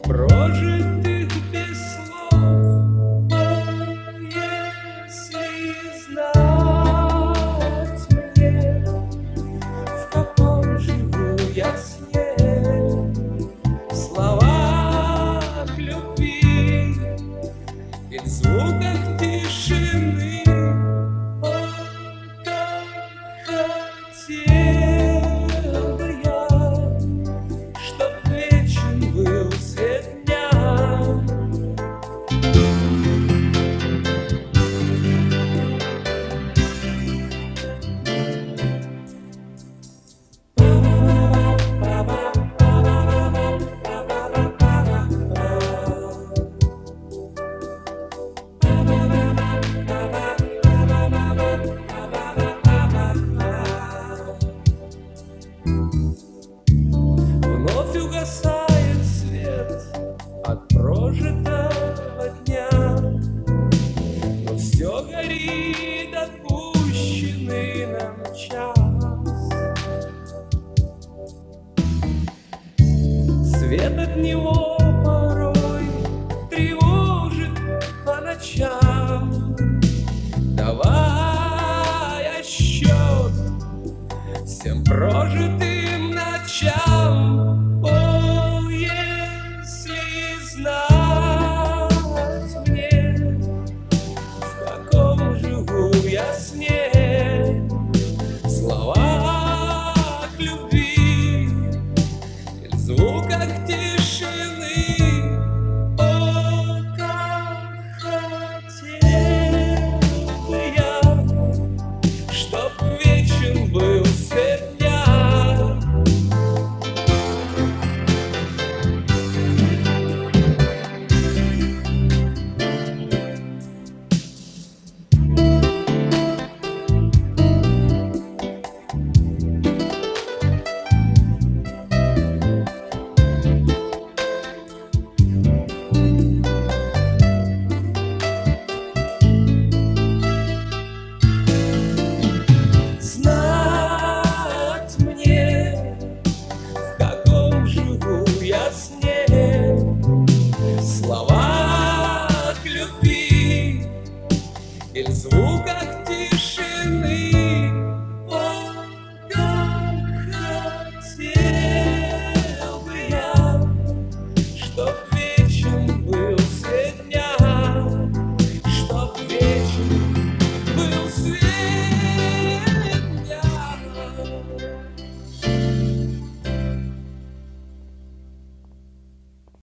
прожитых без слов. О, если знать мне, в каком живу я сне, в словах любви и в звуках тишины. О, как хотел бы я, чтоб вечен был свет дня. Вновь угасает свет от прожитого дня, но все горит отпущенный нам час. Свет от него порой тревожит по ночам, давая счет всем прожитым